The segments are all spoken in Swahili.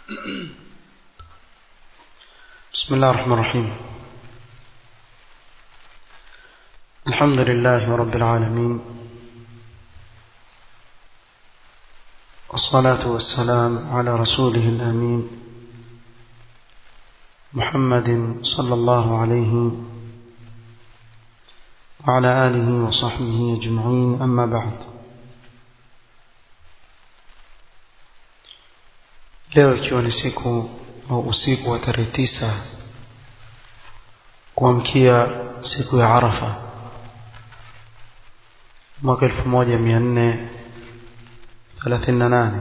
بسم الله الرحمن الرحيم. الحمد لله رب العالمين، والصلاة والسلام على رسوله الأمين محمد صلى الله عليه وعلى آله وصحبه أجمعين. أما بعد، leo ikiwa ni siku au usiku wa tarehe 9 kuamkia siku ya Arafa mwaka 1438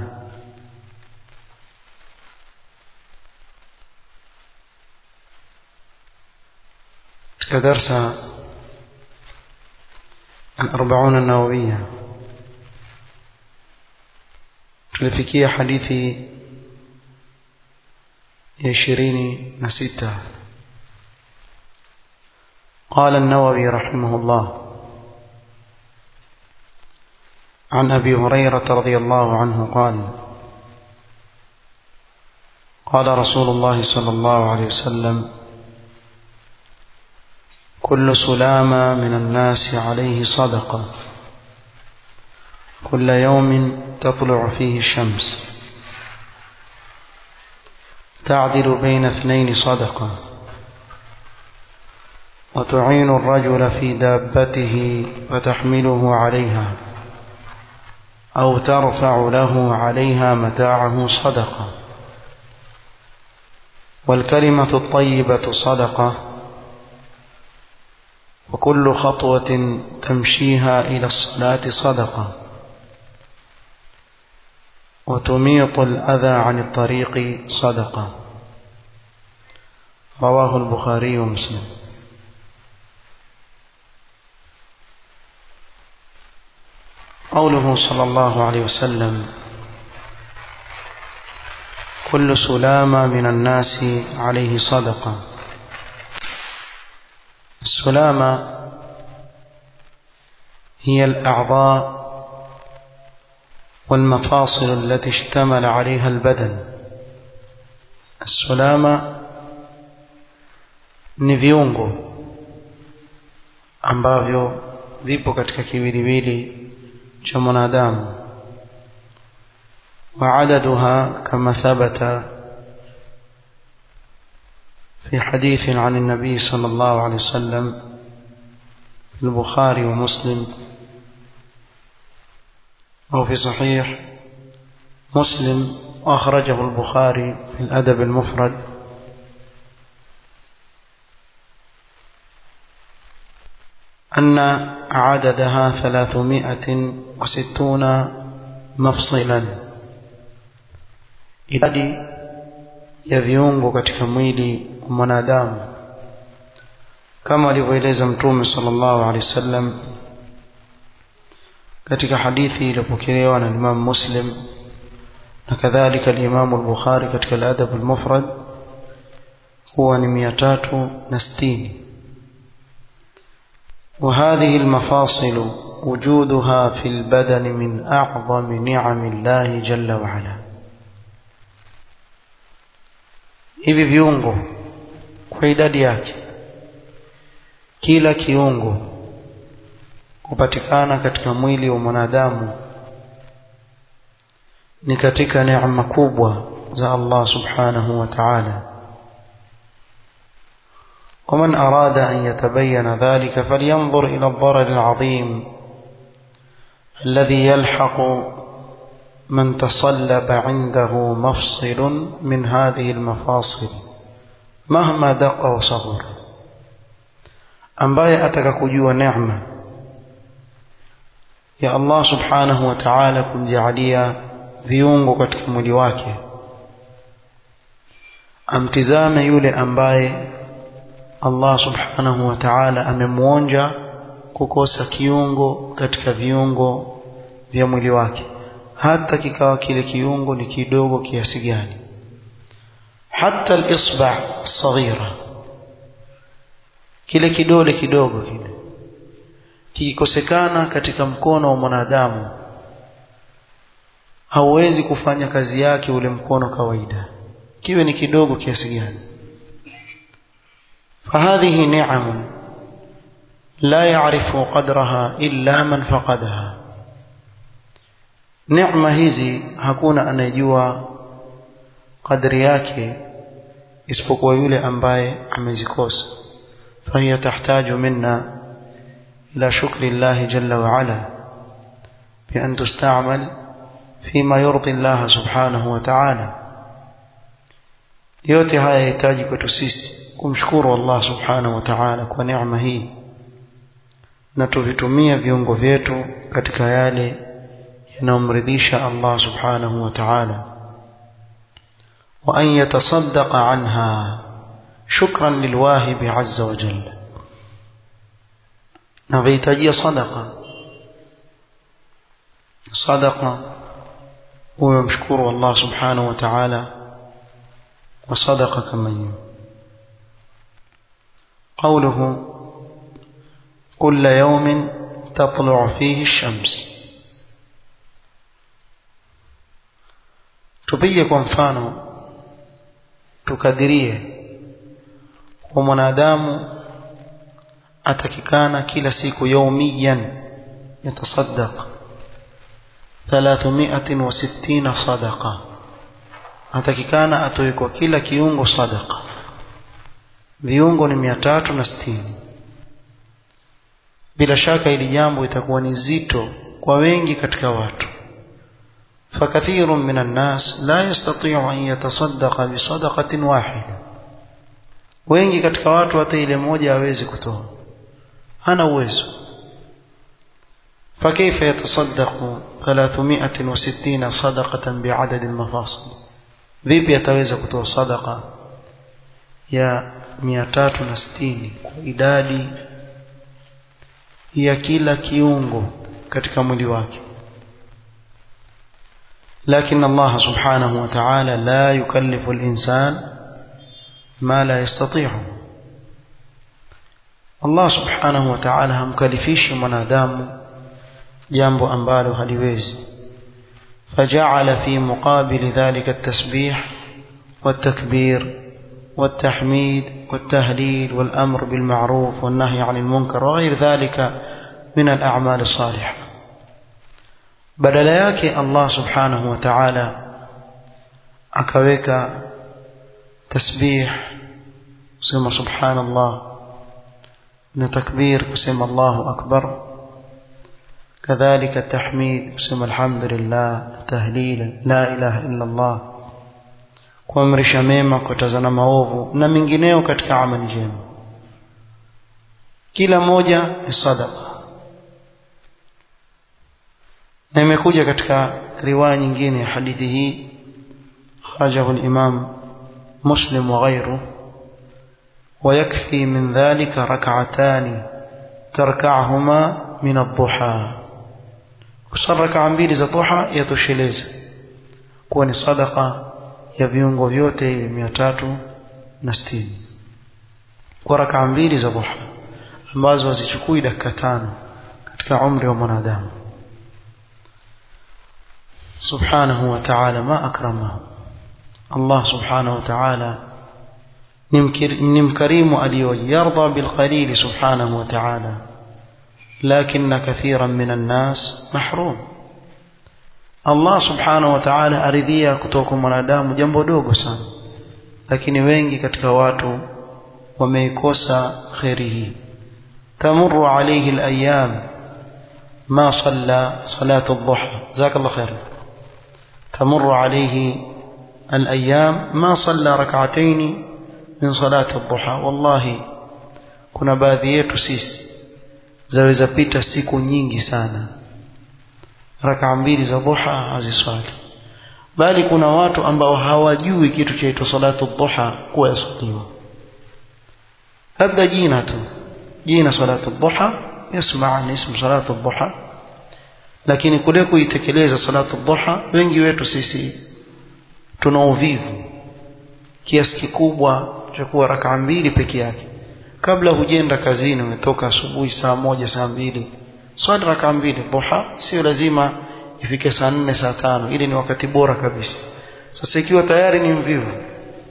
katika darsa al-40 an-nawawiyya tulifikia hadithi 26. قال النووي رحمه الله: عن أبي هريرة رضي الله عنه قال: قال رسول الله صلى الله عليه وسلم: كل سلامة من الناس عليه صدقة، كل يوم تطلع فيه الشمس، تعدل بين 2 صدقة، وتعين الرجل في دابته فتحمله عليها أو ترفع له عليها متاعه صدقة، والكلمة الطيبة صدقة، وكل خطوة تمشيها إلى الصلاة صدقة، وتميط الأذى عن الطريق صدقة. رواه البخاري ومسلم. قوله صلى الله عليه وسلم: كل سلامة من الناس عليه صدقة. السلامة هي الأعضاء والمفاصل التي اشتمل عليها البدن. السلامة ni viungo ambavyo vipo katika kiwiliwili cha mwanadamu, وعددها كما ثبت في حديث عن النبي صلى الله عليه وسلم في البخاري ومسلم، أو في صحيح مسلم، وأخرجه البخاري في الأدب المفرد، أن عددها 360 مفصلا. idadi ya viungo katika mwili wa mwanadamu kama alivyoeleza Mtume sallallahu alaihi wasallam katika hadithi iliyopokelewa na Imam Muslim na kadhalika al-Imam al-Bukhari katika al-Adab al-Mufrad, huwa ni 360. وهذه المفاصل وجودها في البدن من أعظم نعم الله جل وعلا. hivi viungo kwa idadi yake, kila kiungo kupatikana katika mwili wa mwanadamu ni katika neema kubwa za Allah subhanahu wa ta'ala. ومن أراد أن يتبين ذلك فلينظر إلى الضرر العظيم الذي يلحق من تصلب عنده مفصل من هذه المفاصل مهما دق وصغر. ambaye atakakujua neema ya Allah subhanahu wa ta'ala kumjalia viungo katika mwili wake, amtizame yule ambaye Allah subhanahu wa ta'ala amemuonja kukosa kiungo katika viungo vya mwili wake, hata kikawa kile kiungo ni kidogo kiasi gani. hata al-isba' as-saghira, kile kidole kidogo kile kikosekana katika mkono wa mwanadamu, hauwezi kufanya kazi yake ule mkono kawaida. kiwe ni kidogo kiasi gani. فهذه نعم لا يعرف قدرها إلا من فقدها. neema hizi hakuna anayejua kadri yake isipokuwa yule ambaye amezikosa. فهي تحتاج منا إلى شكر الله جل وعلا بأن تستعمل فيما يرضي الله سبحانه وتعالى. yote haya yahitaji kwetu sisi kumshukuru Allah subhanahu wa ta'ala kwa neema hii, na tuvitumie viungo vyetu katika yale yanayomridhisha Allah subhanahu wa ta'ala, wa an yatasaddaqa anha shukran lilwahib azza wa jalla. na vihitaji sadaqa huwa mshukuru Allah subhanahu wa ta'ala وصدق كمن. قوله كل يوم تطلع فيه الشمس. tupige kwa mfano tukadirie kwa mwanadamu atakikana kila siku yaumiyan yatasaddaq 360 sadaqa, atakikana atoe kwa kila kiungo sadaqa. viungo ni 360. bila shaka hili jambo itakuwa ni zito kwa wengi katika watu. فكثير من الناس لا يستطيع أن يتصدق بصدقة واحدة. wengi katika watu hata ile moja hawezi kutoa, hana uwezo. فكيف يتصدق 360 صدقة بعدد المفاصل؟ vipi ataweza kutoa sadaqa ya 360 kwa idadi ya kila kiungo katika mwili wake? لكن الله سبحانه وتعالى لا يكلف الإنسان ما لا يستطيعه. الله سبحانه وتعالى همكلفيش mwanadamu jambo ambalo haliwezi. فجعل في مقابل ذلك التسبيح والتكبير والتحميد والتهليل والأمر بالمعروف والنهي عن المنكر وغير ذلك من الأعمال الصالحة. badala yake Allah subhanahu wa ta'ala akaweka tasbih kusema subhanallah na takbir kusema Allahu akbar, kadhalika tahmid kusema alhamdulillah, tahlil la ilaha illa Allah, kuamrisha mema, kukataza maovu na mengineo katika amali njema. kila moja ni sadaqa. na imekuja katika riwaya nyingine ya hadithi hii, kharajahu al-Imam Muslim wa ghayruhu, ويكفي من ذلك ركعتان تركعهما من الضحى. kusali rak'a mbili za duha yatosheleza kuwa ni sadaqa ya viungo vyote hivi 360 kwa rak'a mbili za duha ambazo hazichukui dakika 5 katika umri wa mwanadamu. سبحانه وتعالى ما أكرمه. الله سبحانه وتعالى نمكريم أليو يرضى بالقليل سبحانه وتعالى، لكن كثيرا من الناس محروم. الله سبحانه وتعالى أرضيه kutoka mwanadamu jambo dogo sana, lakini wengi katika watu wameikosa khairi hii. tamurru alayhi al-ayyam ma salla salatu ad-duha. jazakallahu khairan. تمر عليه الأيام ما صلى ركعتين من صلاة الضحى. والله kuna baadhi yetu sisi zaweza pita siku nyingi sana rak'a mbili za duha haziswali, bali kuna watu ambao hawajui kitu chaitwa salatu dhuha kuwa yasaliwa. labda jina salatu dhuha yasmaa ni ismu salatu dhuha, lakini kule kuitekeleza salatu dhuha wengi wetu sisi tuna uvivu kiasi kikubwa cha kuwa rak'a mbili peke yake. kabla hujenda kazini, umetoka asubuhi saa 1 saa 2, swali rak'a mbili dhuha, sio lazima ifike saa 4 saa 5, ili ni wakati bora kabisa. Sasa ikiwa tayari ni mvivu,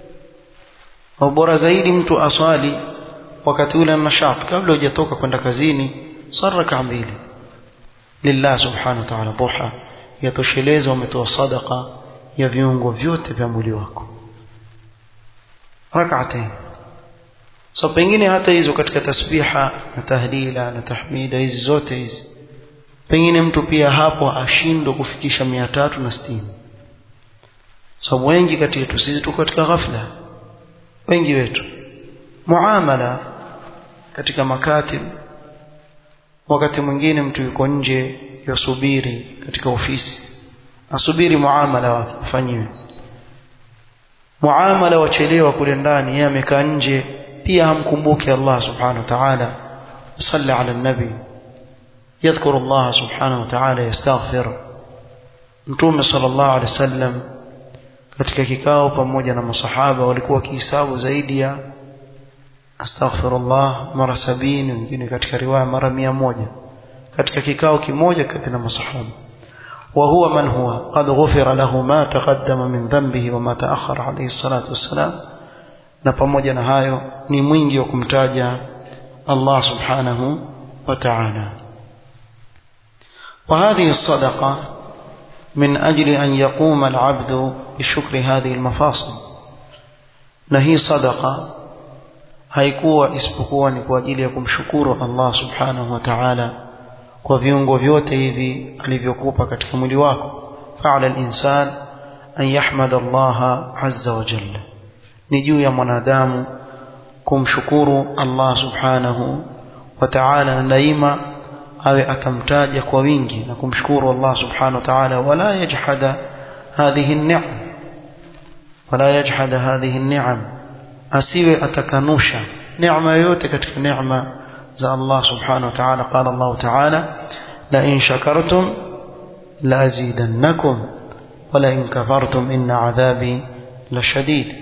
au bora zaidi mtu aswali wakati ule nashat kabla hujatoka kwenda kazini sala rak'a mbili lillah subhanahu wa ta'ala duha yatosheleza umetoa sadaqa ya viungo vyote vya mwili wako rak'atayn. So pengine hata hizo katika tasbiha na tahlila na tahmida hizi zote hizi pengine mtu pia hapo ashindwe kufikisha 360. So wengi kati yetu sisi tuko katika ghafla, wengi wetu muamala katika makatib, wakati mwingine mtu yuko nje yasubiri katika ofisi asubiri muamala wake ufanyiwe, muamala wachelewa kule ndani, yeye amekaa nje pia hamkumbuki Allah subhanahu wa ta'ala. Salli ala nabi yadhkuru Allah subhanahu wa ta'ala yastaghfir. Mtume sallallahu alaihi wasallam katika kikao pamoja na masahaba walikuwa kihisabu zaidi ya astaghfirullah mara 70, wengine katika riwaya mara 100 katika kikao kimoja kati na masahaba. wa huwa man huwa qad ghufira lahu ma taqaddama min dhanbihi wa ma ta'akhkhara alayhi salatu wassalam, na pamoja na hayo ni mwingi wa kumtaja Allah subhanahu wa ta'ala. وهذه الصدقة من أجل أن يقوم العبد بشكر هذه المفاصل. نهي صدقة haikuwa isipokuwa ni kwa ajili ya kumshukuru Allah subhanahu wa ta'ala kwa viungo vyote hivi alivyokupa katika mwili wako. Fa'ala al-insan an yahmada Allah azza wa jalla, ni juu ya mwanadamu kumshukuru Allah subhanahu wa ta'ala, na daima awe akamtaja kwa wingi na kumshukuru Allah subhanahu wa ta'ala. Wala yajhada hadhihi an-ni'am, wala yajhada hadhihi an-ni'am, asiwe atakanusha neema yote katika neema za Allah subhanahu wa ta'ala. Qala Allah ta'ala la in shakartum la azidannakum wa la in kafartum inna adhabi la shadid.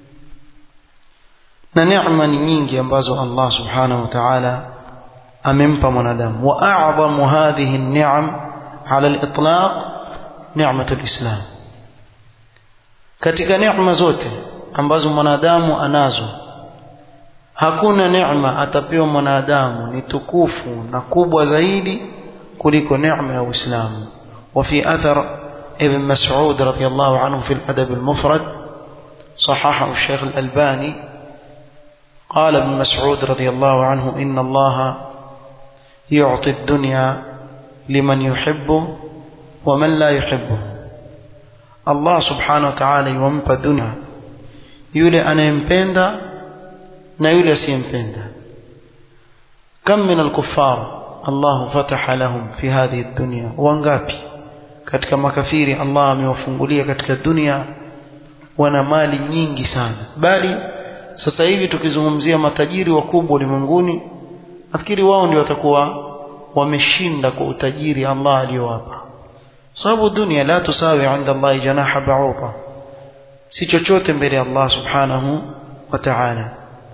Na neema ni nyingi ambazo Allah subhanahu wa ta'ala amempa mwanadamu. Wa a'zamu hadhihi an-ni'am 'ala al-itlaq ni'matu al-islam. Katika neema zote ambazo mwanadamu anazo, hakuna neema atapewa mwanadamu ni tukufu na kubwa zaidi kuliko neema ya Uislamu. Wa fi athar ibn Mas'ud radiyallahu anhu fi al-adab al-mufrad sahahahu al-Sheikh al-Albani, قال ابن مسعود رضي الله عنه إن الله يعطي الدنيا لمن يحبه ومن لا يحبه. الله سبحانه وتعالى يومpa dunia yule anayempenda na yule asiyempenda. Kam min al-kuffar Allah fataha lahum fi hadhihi ad-dunya, wangapi katika makafiri Allah amewafungulia katika dunia, wana mali nyingi sana. Bali sasa hivi tukizungumzia matajiri wakubwa ulimwenguni, nafikiri wao ndio watakuwa wameshinda kwa utajiri Allah aliyowapa, sababu dunia la tusawi 'inda Allah janaha ba'uda, si chochote mbele ya Allah subhanahu wa ta'ala.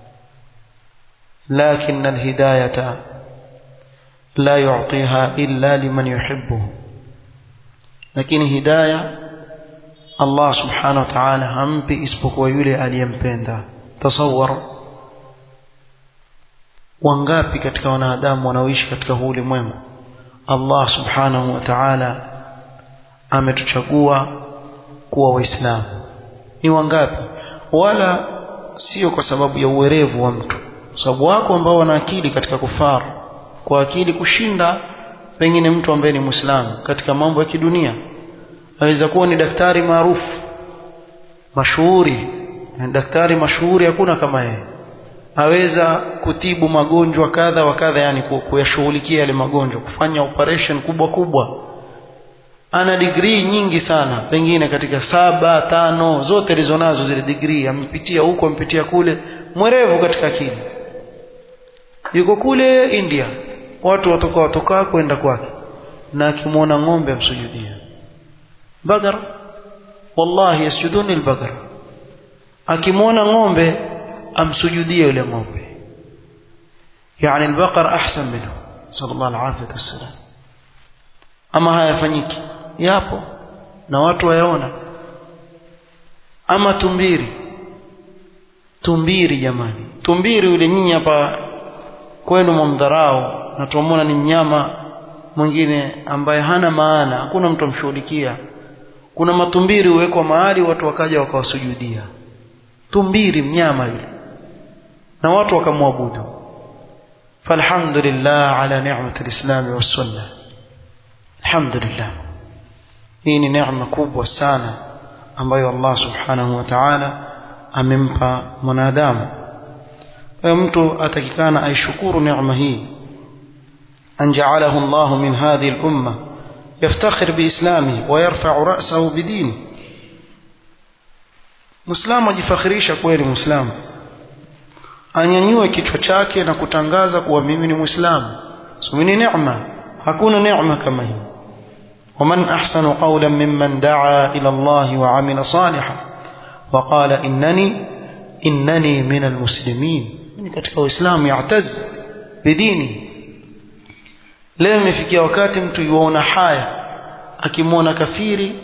Lakin alhidayata la yu'tiha illa liman yuhibbuhu, lakini hidayah Allah subhanahu wa ta'ala hampi isipokuwa yule aliyempenda. Tasawwar, wangapi katika wanadamu wanaoishi katika huu ulimwengu Allah subhanahu wa ta'ala ametuchagua kuwa waislamu, ni wangapi? Wala sio kwa sababu ya uwerevu wa mtu, sababu wako ambao wana akili katika kufaru, kwa akili kushinda pengine mtu ambaye ni Muislamu katika mambo ya kidunia. Aweza kuwa ni daktari maarufu mashuhuri, daktari mashuhuri hakuna kama yeye, aweza kutibu magonjwa kadha wa kadha, yani kuyashughulikia yale magonjwa, kufanya operation kubwa kubwa. Ana degree nyingi sana, pengine katika 7 5 zote alizonazo zile degree, amepitia huko amepitia kule, mwerevu katika akili. Yuko kule India, watu watoka kwenda kwake, na akimwona ng'ombe amsujudia. Bagara, wallahi yasjuduni al-bagara, akimwona ng'ombe amsujudie yule ng'ombe. Yani al-baqara ahsan minhu sallallahu alayhi wasallam. Ama hayafanyiki? Yapo na watu wayaona. Ama tumbiri jamani, tumbiri yule nyinyi hapa kwenu mumdharau na tuamona ni mnyama mwingine ambaye hana maana, hakuna mtu amshughulikia. Kuna matumbiri huwekwa mahali watu wakaja wakawasujudia, tumbiri mnyama yule, na watu wakamwabudu. Falhamdulillah ala ni'mati al-islam wa sunna. Alhamdulillah, hii ni neema kubwa sana ambayo Allah subhanahu wa ta'ala amempa mwanadamu. Kwa mtu atakikana aishukuru neema hii, an ja'alahu Allah min hadhihi al-umma yaftakhir biislamihi wa yarfa'u ra'sahu bidini. Muislamu ajifakhirisha kweli, Muislamu anyanyue kichwa chake na kutangaza kuwa mimi ni Muislamu. So ni neema, hakuna neema kama hii. ومن أحسن قولا ممن دعا إلى الله وعمل صالحا وقال إنني من المسلمين. من katika Uislamu ya'taz bidini. Leo imefikia wakati mtu yuona haya akimwona kafiri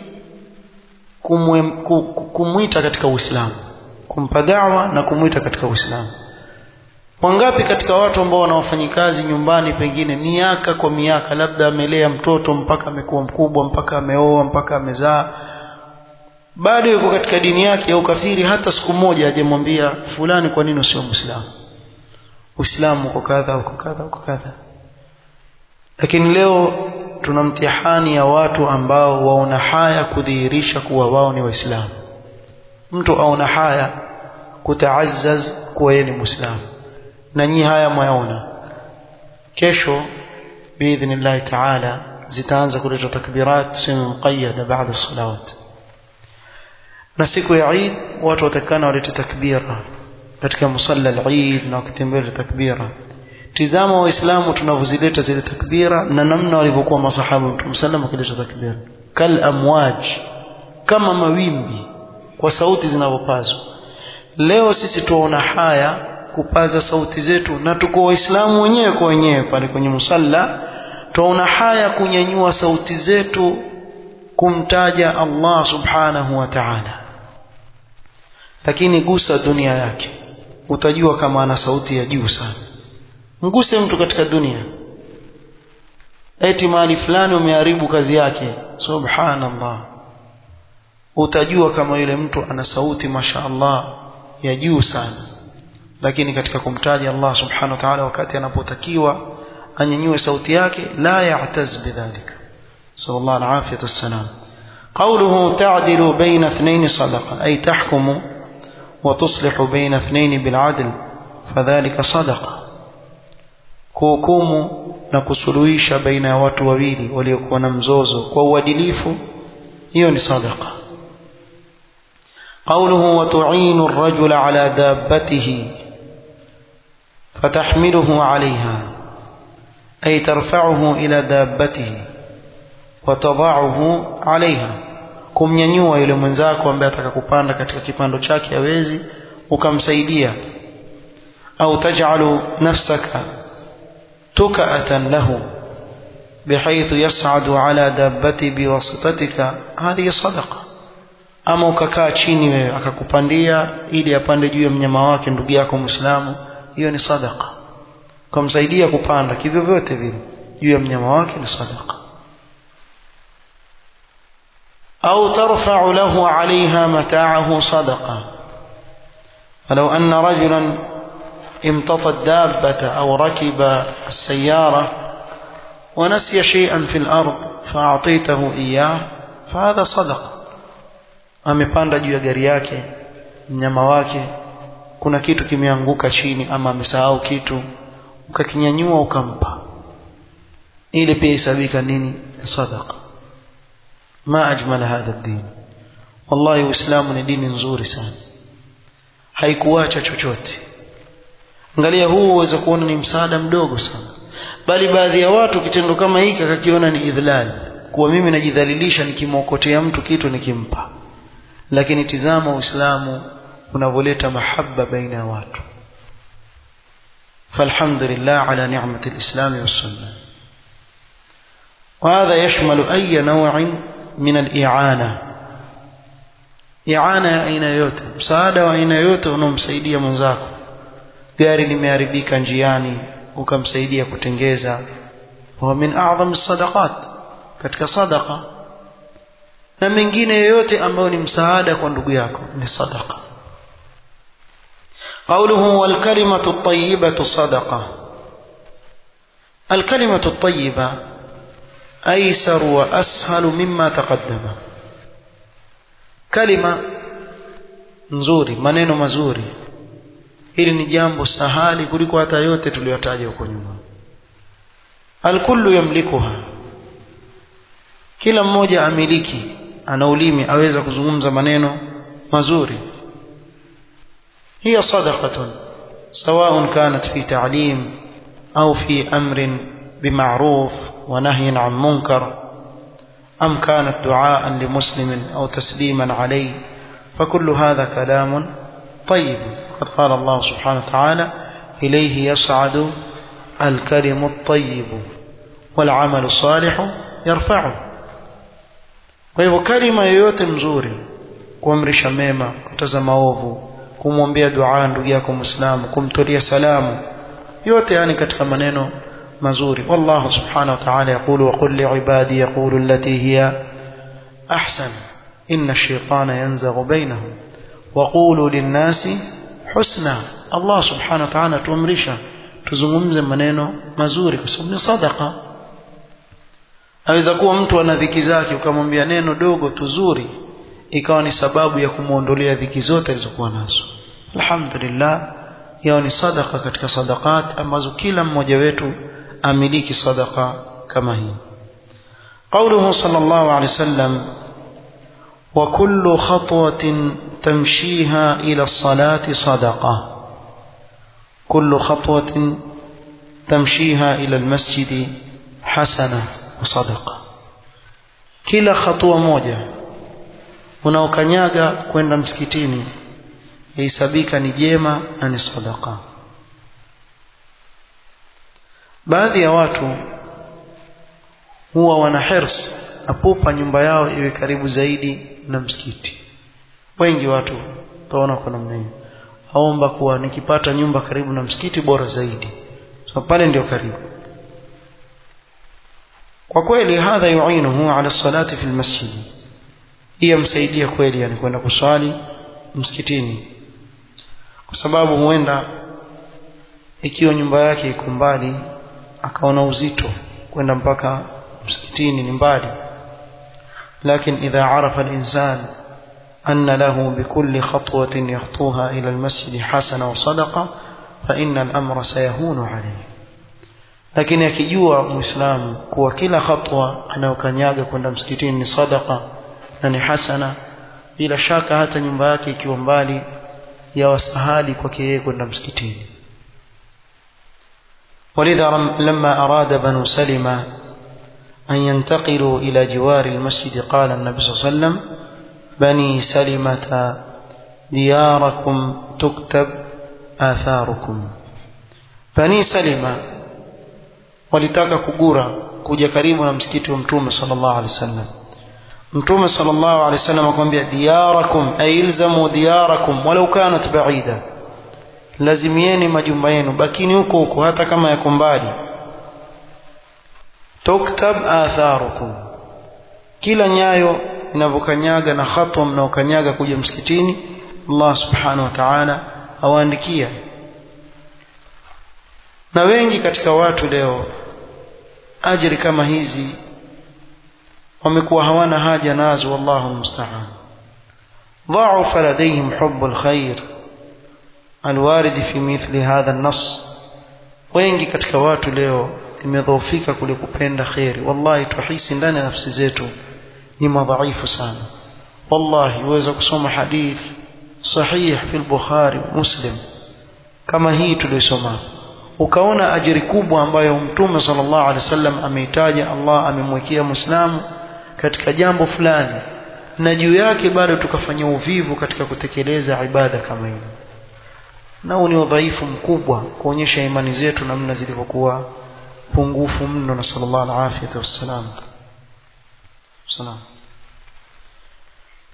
kumuita katika Uislamu, kumpa da'wa na kumuita katika Uislamu. Wangapi katika watu ambao wanawafanya kazi nyumbani pengine miaka kwa miaka, labda amelea mtoto mpaka amekuwa mkubwa, mpaka ameoa, mpaka amezaa, bado yuko katika dini yake ya ukafiri, hata siku moja hajamwambia fulani kwa nini usio Muislamu, Uislamu uko kadha uko kadha uko kadha. Lakini leo tuna mtihani ya watu ambao waona haya kudhihirisha kuwa wao ni Waislamu. Mtu aona haya kutaazaz kuwa yeye ni Muislamu, na nyi haya mwaona. Kesho biidhnillah ta'ala zitaanza kuleta takbirat sema muqayyada baada ya salawat, na siku ya Eid watu watakana walete takbira katika musalla al-Eid na wakitembea takbira. Tizama Waislamu tunavyozileta zile takbira na namna walivyokuwa masahaba Mtume sallam akileta takbira, kal amwaj, kama mawimbi kwa sauti zinavyopazwa. Leo sisi tuona haya kupaza sauti zetu, na tuko Waislamu wenyewe kwa wenyewe pale kwenye musalla, tuona haya kunyanyua sauti zetu kumtaja Allah subhanahu wa ta'ala. Lakini gusa dunia yake, utajua kama ana sauti ya juu sana. Mguse mtu katika dunia, eti mahali fulani umeharibu kazi yake, subhanallah, utajua kama yule mtu ana sauti mashaallah ya juu sana. Lakini katika kumtaja Allah subhanahu wa ta'ala wakati anapotakiwa anyanyue sauti yake, la ya'taz bidhalika. Sallallahu alayhi wasallam. Qawluhu ta'dilu bayna ithnayn sadaqa, ay tahkumu wa tuslihu bayna ithnayn bil 'adl, fadhalika sadaqa. Kuhukumu na kusuluhisha baina ya watu wawili waliokuwa na mzozo kwa uadilifu, hiyo ni sadaqa. Qawluhu wa tu'inu ar-rajula 'ala dabbatihi فتحمله عليها، أي ترفعه إلى دابته وتضعه عليها. kumnyanyua yule mwenzako ambaye atakakupanda katika kipando chake hawezi, ukamsaidia. au taj'alu nafsaka tuka'atan lahu bihaythu yas'adu ala dabbati biwasitatika, hadhihi sadaqa. ama ukakaa chini wewe akakupandia ili apande juu ya mnyama wake ndugu yako Muislamu, hiyo ni sadaqa. Kumsaidia kupanda kivyo vyote vile juu ya mnyama wake ni sadaqa. au tarfa'u lahu 'alayha mata'ahu sadaqa. falau anna rajulan imtafa ad-dabbata aw rakiba as-sayyara wa nasiya shay'an fi al-ard fa'ataytahu iyyah fahadha sadaqa. amepanda juu ya gari yake mnyama wake, kuna kitu kimeanguka chini ama amesahau kitu, ukakinyanyua ukampa, ile pia isabika nini? Sadaqa. ma ajmala hadha ad-din. wallahi Uislamu ni dini nzuri sana, haikuacha chochote. Angalia, huu uweza kuona ni msaada mdogo sana, bali baadhi ya watu kitendo kama hiki akakiona ni idhlal, kuwa mimi najidhalilisha nikimwokotea mtu kitu nikimpa. Lakini tizama Uislamu unavoleta mahabba baina ya watu. falhamdulillah ala ni'mati al-islam wa sunnah. وهذا يشمل أي نوع من الإعانة Iana ya aina yote, msaada wa aina yote unomsaidia mwenzako. Gari limeharibika njiani ukamsaidia kutengeza, wa min a'zam as-sadaqat, katika sadaqa. Na mengine yote ambayo ni msaada kwa ndugu yako ni sadaqa. Qawluhu wal kalimatu at-tayyibatu sadaqa. Al kalimatu at-tayyiba aysar wa ashal mimma taqaddama. Kalima nzuri, maneno mazuri, hili ni jambo sahali kuliko hata yote tuliyotaja huko nyuma. Alkullu yamlikuha, kila mmoja amiliki, ana ulimi, aweza kuzungumza maneno mazuri. Hiya sadaqatun sawa'un kanat fi ta'lim au fi amrin bima'ruf wa nahyin 'an munkar am kanat du'aan limuslimin au tasliman alayhi, fakullu hadha kalamun tayyib. قد قال الله سبحانه وتعالى إليه يصعد الكلم الطيب والعمل الصالح يرفعه. kwa hivyo kalima yoyote mzuri, kuamrisha mema, kutaza maovu, kumwombea dua ndugu yako Muislamu, kumtolea salamu, yote yani katika maneno mazuri. والله سبحانه وتعالى يقول وقل لعبادي يقولوا التي هي أحسن إن الشيطان ينزغ بينهم وقولوا للناس husna. Allah subhanahu wa ta'ala tuamrisha tuzungumze maneno mazuri kwa sababu ni sadaqa. Aweza kuwa mtu ana dhiki zake ukamwambia neno dogo tuzuri ikawa ni sababu ya kumuondolea dhiki zote alizokuwa nazo. Alhamdulillah, hiyo ni sadaqa katika sadaqat ambazo kila mmoja wetu amiliki sadaqa kama hii. Qawluhu sallallahu alayhi wasallam وكل خطوة تمشيها إلى الصلاة صدقة. كل خطوة تمشيها إلى المسجد حسنة وصدقة. kila hatua moja unaokanyaga kwenda msikitini yahesabika ni jema na ni sadaqa. Baadhi ya watu huwa wana hirs, apupa nyumba yao iwe karibu zaidi na msikiti. Wengi watu taona kwa namna hiyo, aomba kuwa nikipata nyumba karibu na msikiti bora zaidi, so pale ndio karibu. Kwa kweli hadha yu'inuhu ala salati fil masjid, hiyo msaidia kweli yani kwenda kuswali msikitini, kwa sababu huenda ikiwa nyumba yake iko mbali akaona uzito kwenda mpaka msikitini, ni mbali. لكن إذا عرف الإنسان أن له بكل خطوة يخطوها إلى المسجد حسنة وصدقة فإن الأمر سيهون عليه. لكن yakijua muislamu kuwa kila hatua anayokanyaga kwenda msikitini ni sadaqa na ni hasana, bila shaka hata nyumba yake ikiwa mbali yawa sahali kwake yeye kwenda msikitini. ولذا لما أراد بنو سلمة أن ينتقلوا إلى جوار المسجد قال النبي صلى الله عليه وسلم بني سلمة دياركم تكتب آثاركم. بني سلمة walitaka kugura kuja karibu na msikiti wa Mtume sallallahu alaihi wasallam. Mtume sallallahu alaihi wasallam akamwambia diyarakum ay ilzamu diyarakum walau kanat ba'ida, lazimieni majumba yenu, bakini huko huko hata kama yako mbali. Tuktab atharukum, kila nyayo inavyokanyaga na hatua mnaokanyaga kuja msikitini Allah subhanahu wa ta'ala awaandikia. Na wengi katika watu leo ajiri kama hizi wamekuwa hawana haja nazo, wallahu musta'an. ضعف لديهم حب الخير الوارد في مثل هذا النص. wengi katika watu leo imedhoofika kule kupenda khairi. Wallahi tuhisi ndani ya nafsi zetu ni madhaifu sana. Wallahi uweza kusoma hadith sahih fi al-Bukhari Muslim kama hii tuliyosoma, ukaona ajiri kubwa ambayo Mtume sallallahu alaihi wasallam ameitaja, Allah amemwekea Muislamu katika jambo fulani, na juu yake bado tukafanya uvivu katika kutekeleza ibada kama hiyo. Na ni udhaifu mkubwa kuonyesha imani zetu namna zilivyokuwa pungufu mno. Na sallallahu alaihi wasallam.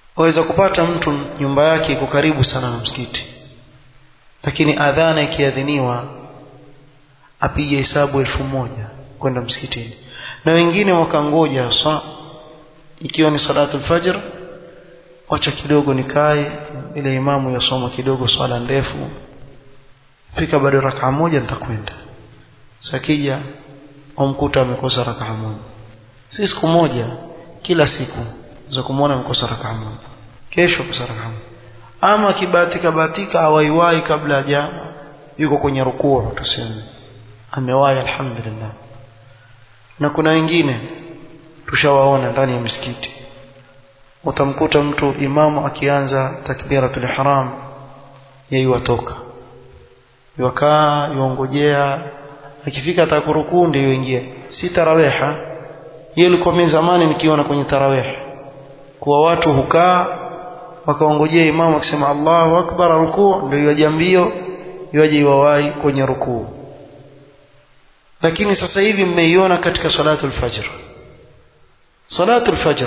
waweza kupata mtu nyumba yake iko karibu sana na msikiti, lakini adhana ikiadhiniwa apige hesabu 1000 kwenda msikitini, na wengine wakangoja ikiwa ni salatul fajr, wacha kidogo nikae ile imamu yasoma kidogo swala ndefu, fika bado rak'a moja nitakwenda. Sakija umkuta amekosa rak'a moja, si siku moja, kila siku za kumuona amekosa rak'a moja, kesho kosa rak'a moja, ama kibatika awaiwai kabla haja yuko kwenye rukuu, tuseme amewahi alhamdulillah. Na kuna wengine tushawaona ndani ya msikiti, utamkuta mtu imamu akianza takbiratul ihram yeye watoka, yukaa yuongojea, akifika atakurukuu ndio yuingia. Si taraweha yeye, ilikuwa mimi zamani nikiona kwenye tarawih kwa watu hukaa wakaongojea imamu akisema Allahu akbar rukuu ndio yajambio yaje wawahi kwenye rukuu. Lakini sasa hivi mmeiona katika salatul fajr. Salatul fajr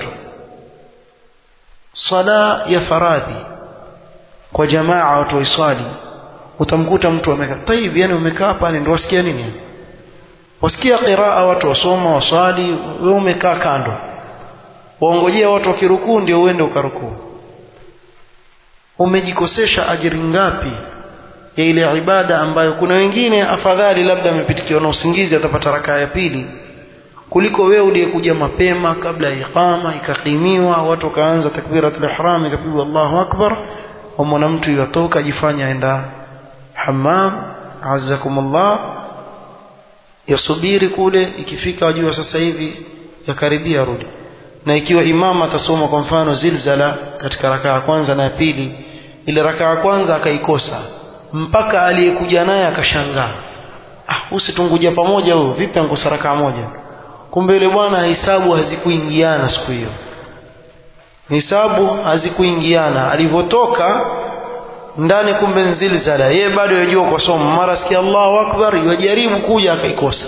sala ya faradhi kwa jamaa watu waiswali, utamkuta mtu amekaa tayib, yani umekaa pale ndio wasikia nini? Wasikia qiraa, watu wasoma waswali, wewe umekaa kando waongojea watu wakirukuu ndio uende ukarukuu. Umejikosesha ajiri ngapi ya ile ibada ambayo kuna wengine afadhali labda amepitikiwa na usingizi atapata rakaa ya pili kuliko wewe uliyekuja mapema kabla ya iqama ikakimiwa, watu kaanza takbiratul ihram ikapigwa Allahu akbar, wa mwanamtu yatoka ajifanya aenda hammam azzakumullah, yasubiri kule, ikifika wajua sasa hivi yakaribia rudi. Na ikiwa imam atasoma kwa mfano zilzala katika rakaa ya kwanza na ya pili, ile rakaa ya kwanza akaikosa mpaka aliyekuja naye akashangaa, usitunguja pamoja huyo, vipi ankosa rakaa moja? Kumbe yule bwana hisabu hazikuingiana siku hiyo, hisabu hazikuingiana. Alivyotoka ndani kumbe nzilzala, yeye bado yajua kwa somo, mara sikia Allahu akbar, yajaribu kuja akaikosa.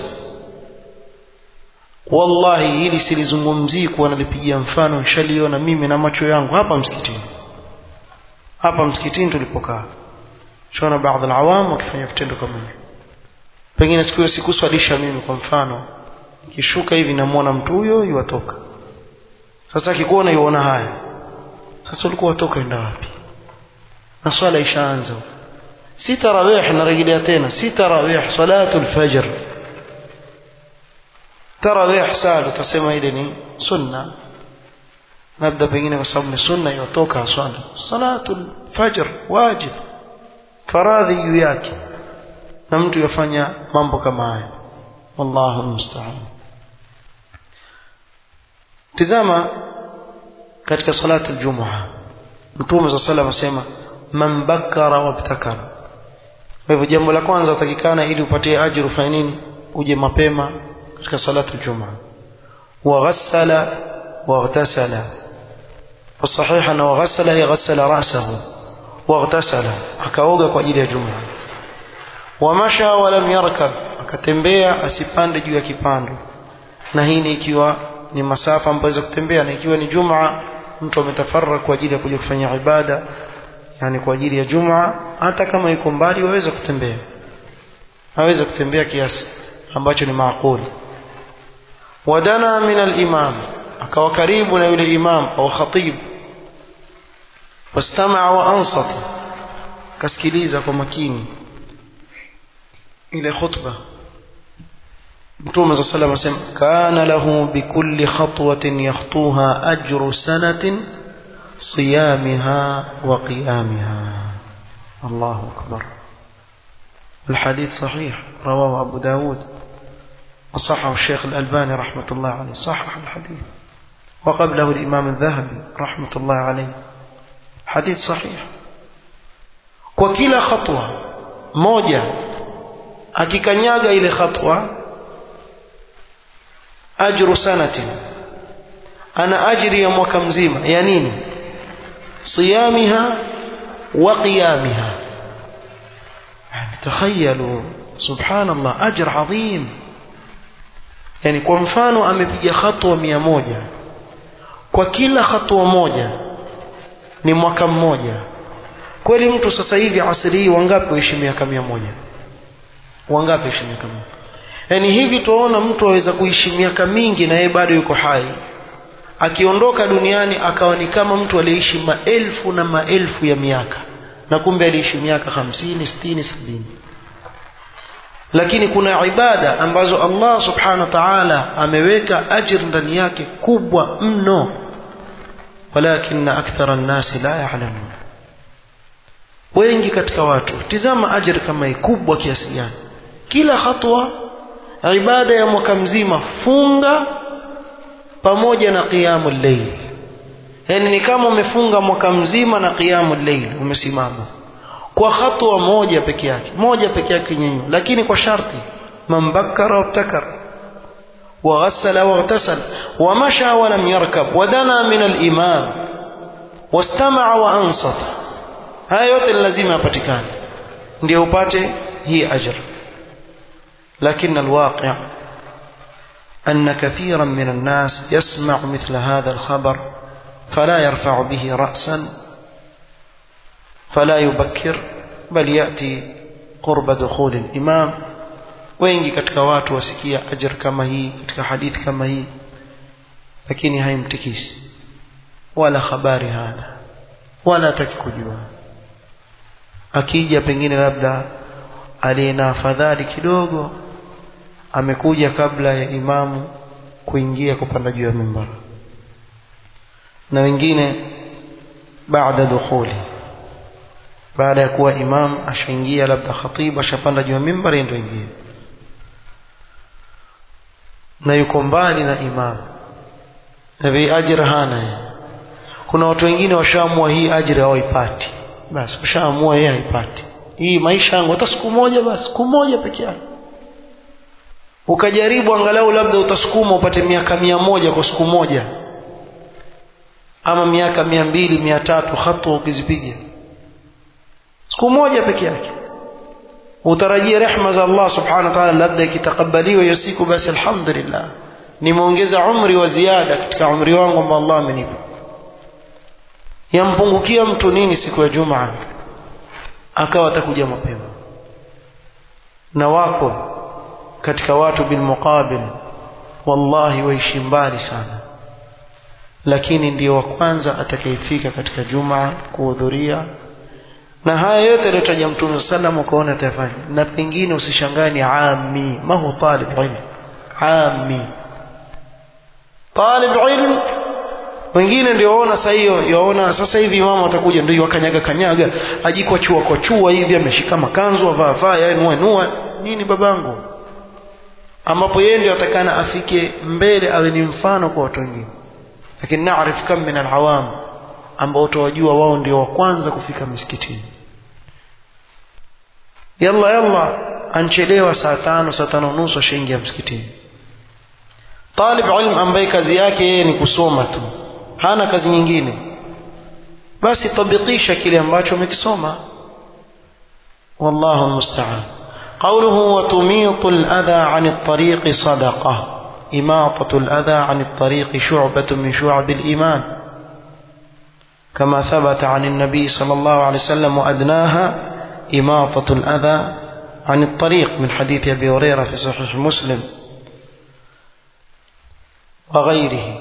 Wallahi hili silizungumzii kuwa nalipigia mfano, nishaliona mimi na macho yangu hapa msikitini tulipokaa. Shona baadhi ya awam wakifanya vitendo kama hivi. Pengine siku hiyo sikuswalisha mimi kwa mfano, nikishuka hivi namuona mtu huyo yuatoka. Sasa akikuona yuona haya, sasa ulikuwa watoka enda wapi? Na swala ishaanza, si tarawih narejelea tena, si tarawih, salatul fajr. Tarawih sala utasema ile ni sunna, labda pengine kwa sababu ni sunna yotoka swala. Salatul fajr wajib, faradhi juu yake, na mtu yafanya mambo kama haya, wallahu musta'an. Tazama katika salatu al-jumu'ah, Mtume صلى الله عليه وسلم asema man bakkara wabtakara. Kwa hivyo jambo la kwanza utakikana ili upatie ajira ufanye nini? Uje mapema katika salatu al-jumu'ah. Wa ghassala wa ightasala, والصحيح انه غسل يغسل راسه واغتسل, akaoga kwa ajili ya Jumaa. Wamasha walam yarkab, akatembea asipande juu ya kipando. Na hii ni ikiwa ni masafa ambayo kutembea, na ikiwa ni Jumaa mtu ametafarra kwa ajili ya kuja kufanya ibada, yani kwa ajili ya Jumaa, hata kama yuko mbali waweza kutembea, aweza kutembea kiasi ambacho ni maakuli. Wadana min al-imam, akawa karibu na yule imam au khatib, wastamaa wa ansata, kasikiliza kwa makini ile khutba. Mtume صلى الله عليه وسلم kana lahu bikulli khatwatin yakhtuha ajru sanatin صيامها وقيامها. الله أكبر. الحديث صحيح، رواه أبو داود وصححه الشيخ الألباني رحمة الله عليه، صحح الحديث، وقبله الإمام الذهبي رحمة الله عليه. حديث صحيح. وكلا خطوة موجة akikanyaga ile khatwa ajru sanatin, ana ajri ya mwaka mzima. Ya nini? صيامها وقيامها. تخيلوا سبحان الله، أجر عظيم. يعني kwa mfano amepiga khatwa 100, kwa kila khatwa moja ni mwaka mmoja. Kweli mtu sasa hivi asili hii wangapi waishi miaka 100? Wangapi waishi miaka 100? Yaani hivi tunaona mtu aweza kuishi miaka mingi na yeye bado yuko hai. Akiondoka duniani akawa ni kama mtu aliyeishi maelfu na maelfu ya miaka, na kumbe aliishi miaka 50, 60, 70. Lakini kuna ibada ambazo Allah subhanahu wa ta'ala ameweka ajira ndani yake kubwa mno, walakin akthara an-nas la ya'lamun. Wengi katika watu, tizama ajira kama hii kubwa kiasi gani. Kila hatua ibada ya mwaka mzima, funga pamoja na qiyamul layl. Yani ni kama umefunga mwaka mzima na qiyamul layl umesimama kwa hatua moja peke yake nyenyewe, lakini kwa sharti man bakkara wabtakar wa ghassala waghtasal wa masha wa lam yarkab wa dana min al-imam wastama'a wa ansata. Haya yote lazima yapatikane ndio upate hii ajira. لكن الواقع أن كثيرا من الناس يسمع مثل هذا الخبر فلا يرفع به رأسا فلا يبكر بل يأتي قرب دخول الإمام. wengi katika watu wasikia ajira kama hii katika hadithi kama hii, lakini haimtikisi wala habari hana wala hataki kujua. Akija pengine labda alina afadhali kidogo, amekuja kabla ya imamu kuingia kupanda juu ya mimbar, na wengine baada dukhuli, baada ya kuwa imam ashaingia, labda khatibu ashapanda juu ya mimbar ndio ingie, na yuko mbali na imam, na bi ajira hana. Kuna watu wengine washaamua hii ajira hawaipati, basi washaamua yeye haipati hii maisha yangu hata siku moja, basi siku moja peke yake. Ukajaribu angalau labda utasukuma upate miaka 100 kwa siku moja, ama miaka 200, 300 hatua ukizipiga siku moja peke yake, utarajie rehema za Allah subhanahu wa ta'ala, labda ikitakabaliwa hiyo siku, basi alhamdulillah nimeongeza umri wa ziada katika umri wangu ambao Allah amenipa. Yampungukia mtu nini siku ya Jumaa akawa atakuja mapema? Na wako katika watu bil muqabil wallahi waishi mbali sana, lakini ndio wa kwanza atakayefika katika Jumaa kuhudhuria. Na haya yote aliyotaja Mtume sallam ukaona atafanya, na pengine usishangani ami ma hu talib ilm, ami talib ilm. Wengine ndio waona sasa hiyo, yaona sasa hivi mama atakuja ndio wakanyaga ajikwa chua hivi, ameshika makanzu avaa yanua nini babangu, ambapo yeye ndio atakana afike mbele awe ni mfano kwa watu wengine. Lakini naarif kam min alawam ambao utawajua wao ndio wa kwanza kufika msikitini, yalla anchelewa saa 5 saa 5:30 ashaingia msikitini. Talib ilm ambaye kazi yake yeye ni kusoma tu, hana kazi nyingine, basi tabikisha kile ambacho umekisoma. wallahu musta'an. قوله وتميط الأذى عن الطريق صدقة. إماطة الأذى عن الطريق شعبة من شعب الإيمان، كما ثبت عن النبي صلى الله عليه وسلم وأدناها إماطة الأذى عن الطريق، من حديث أبي هريرة في صحيح مسلم وغيره.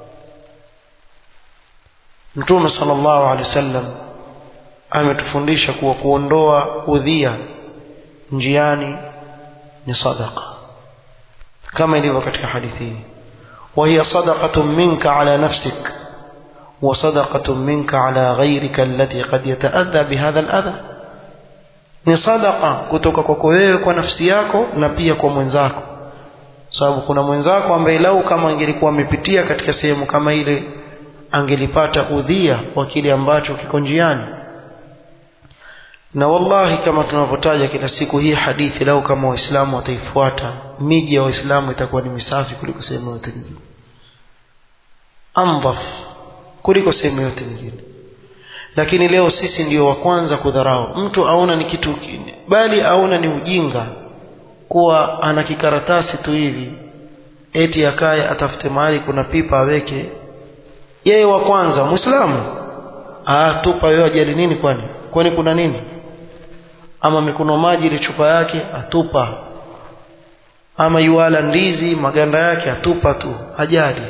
Mtume sallallahu alaihi wasallam ametufundisha kuwa kuondoa udhia njiani ni sadaqa, kama ilivyo katika hadithi hii, wa hiya sadaqatun minka ala nafsik wa sadaqatun minka ala ghayrika alladhi qad yataadha bihadha aladha. Ni sadaqa kutoka kwako wewe kwa nafsi yako na pia kwa mwenzako, sababu kuna mwenzako ambaye lau kama angelikuwa amepitia katika sehemu kama ile angelipata udhia wa kile ambacho kiko njiani. Na wallahi kama tunavyotaja kila siku, hii hadithi lau kama waislamu wataifuata, miji ya waislamu itakuwa ni misafi kuliko sehemu yote nyingine, andhaf kuliko sehemu yote nyingine. Lakini leo sisi ndio wa kwanza kudharau. Mtu aona ni kitu, bali aona ni ujinga kuwa ana kikaratasi tu hivi eti akaye atafute mahali kuna pipa aweke. Yeye wa kwanza Muislamu tupa wewe, ajali nini? Kwani kuna nini? Ama mikono maji ile chupa yake atupa, ama yuala ndizi maganda yake atupa tu, ajali.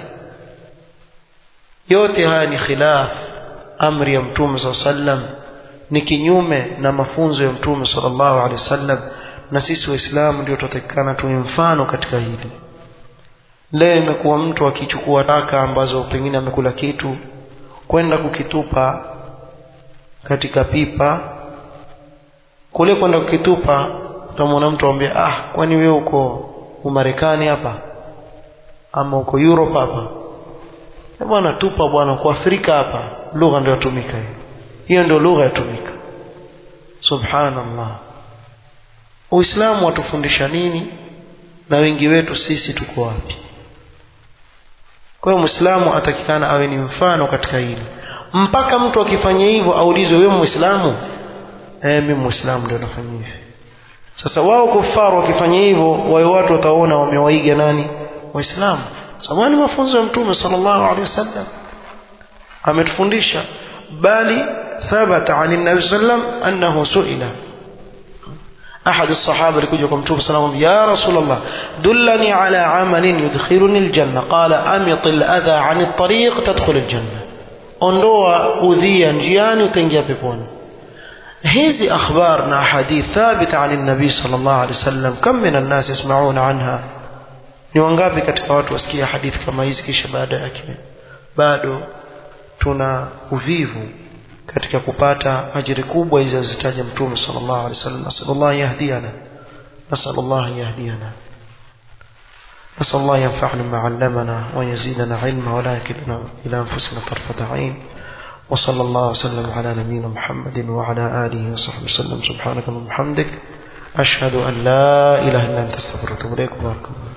Yote haya ni khilaf amri ya Mtume sallam, ni kinyume na mafunzo ya Mtume sallallahu alaihi wasallam, na sisi waislamu ndio tutatakikana tuwe mfano katika hili. Leo imekuwa mtu akichukua taka ambazo pengine amekula kitu kwenda kukitupa katika pipa, kule kwenda kukitupa utamwona mtu amwambia kwani wewe uko Umarekani hapa ama uko Europe hapa? Bwana tupa bwana, kwa Afrika hapa. Lugha ndio yatumika hiyo ndio lugha yatumika. Subhanallah. Uislamu watufundisha nini na wengi wetu sisi tuko wapi? Kwa hiyo Muislamu atakikana awe ni mfano katika hili. Mpaka mtu akifanya hivyo aulizwe, wewe Muislamu? Mimi Muislamu ndio nafanya hivyo. Sasa wao kufaru wakifanya hivyo, wao watu wataona wamewaiga nani? Waislamu. Sababu ni mafunzo ya Mtume sallallahu alaihi wasallam ametufundisha. Bali thabata ani nabii sallam annahu suila أحد الصحابة لكي يقوم توب صلى الله عليه وسلم: يا رسول الله دلني على عمل يدخلني الجنة. قال: أمط الأذى عن الطريق تدخل الجنة. ondoa udhia njiani utaingia peponi. Hizi akhbar na hadith thabita عن النبي صلى الله عليه وسلم. كم من الناس يسمعون عنها؟ ni wangapi katika watu wasikia hadithi kama hizi kisha baada yake bado tuna uvivu katika kupata ajiri kubwa hizi zitaja Mtume sallallahu alaihi wasallam. Nasallallahu yahdiana, nasallallahu yahdiana, nasallallahu yanfa'na ma 'allamana wa yazidana ilma wa la yakilna ila anfusina tarfata 'ain. wa sallallahu wasallam ala nabiyyina Muhammadin wa ala alihi wa sahbihi sallam. Subhanaka wa bihamdik ashhadu an la ilaha illa anta astaghfiruka wa atubu ilaik.